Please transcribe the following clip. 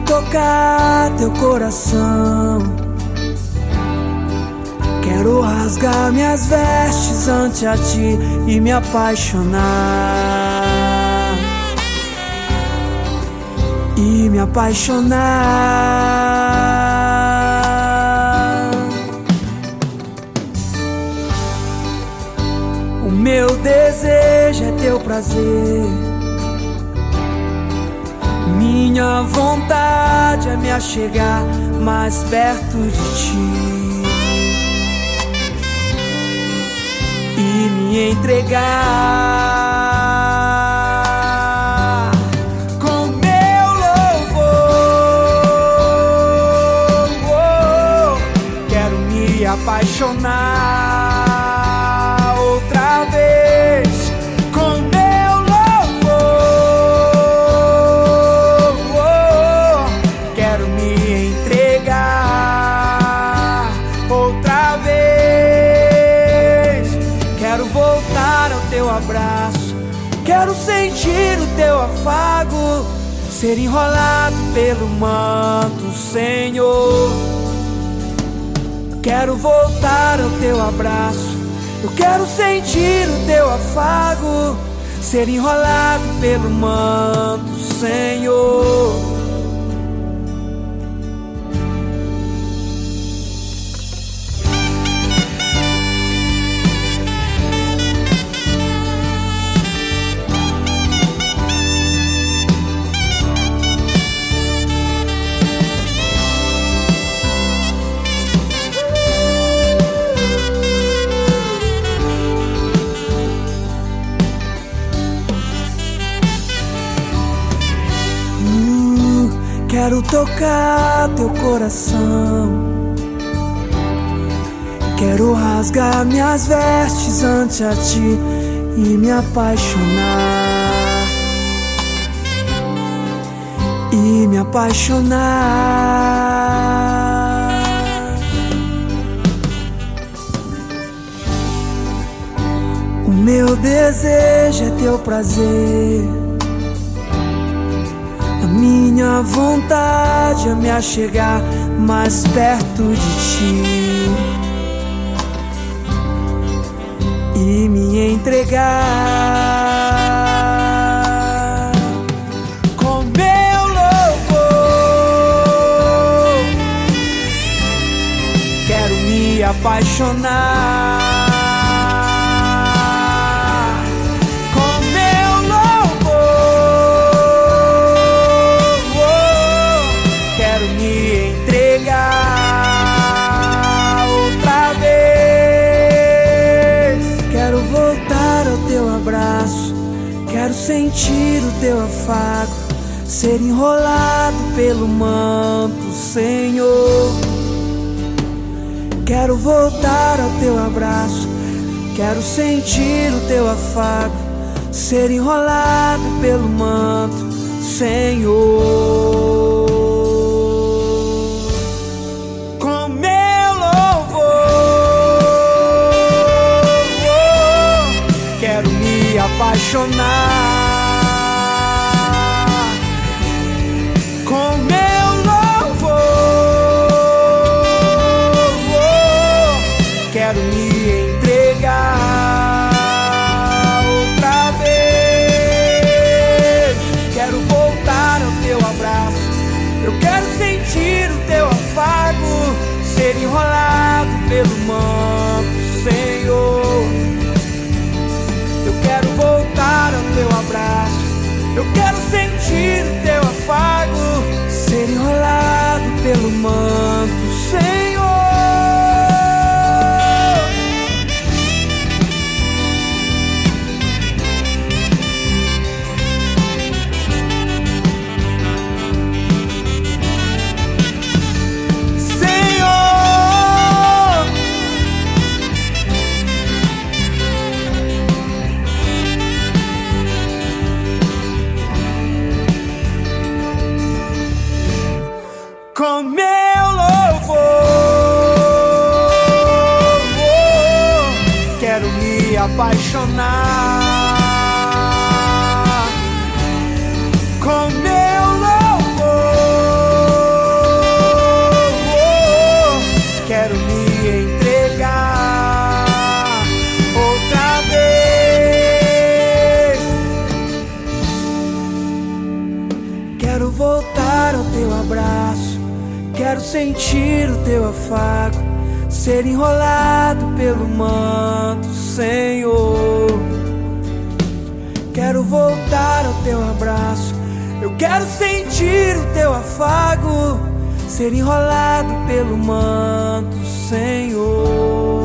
tocar teu coração. Quero rasgar minhas vestes ante a ti e me apaixonar. E me apaixonar. O meu desejo é teu prazer. Minha vontade é me achegar mais perto de ti e me entregar com meu louvor. Quero me apaixonar outra vez com meu louvor. Quero me entregar outra vez. Quero voltar ao teu abraço, quero sentir o teu afago, ser enrolado pelo manto, Senhor. Quero voltar ao teu abraço, eu quero sentir o teu afago, ser enrolado pelo manto, Senhor. Quero tocar teu coração. Quero rasgar minhas vestes ante a ti e me apaixonar. E me apaixonar. O meu desejo é teu prazer. Minha vontade é me achegar mais perto de ti e me entregar com meu louvor. Quero me apaixonar. Quero sentir o teu afago, ser enrolado pelo manto, Senhor. Quero voltar ao teu abraço, quero sentir o teu afago, ser enrolado pelo manto, Senhor. Com meu louvor, quero me apaixonar. Com meu louvor, quero me entregar outra vez. Quero voltar ao teu abraço, eu quero sentir o teu afago, ser enrolado pelo manto, Senhor. Eu quero voltar ao teu abraço, eu quero sentir o teu afago, ser enrolado pelo manto, Senhor. Com meu louvor, quero me apaixonar. Com meu louvor, abraço, quero sentir o teu afago, ser enrolado pelo manto, Senhor. Quero voltar ao teu abraço, eu quero sentir o teu afago, ser enrolado pelo manto, Senhor.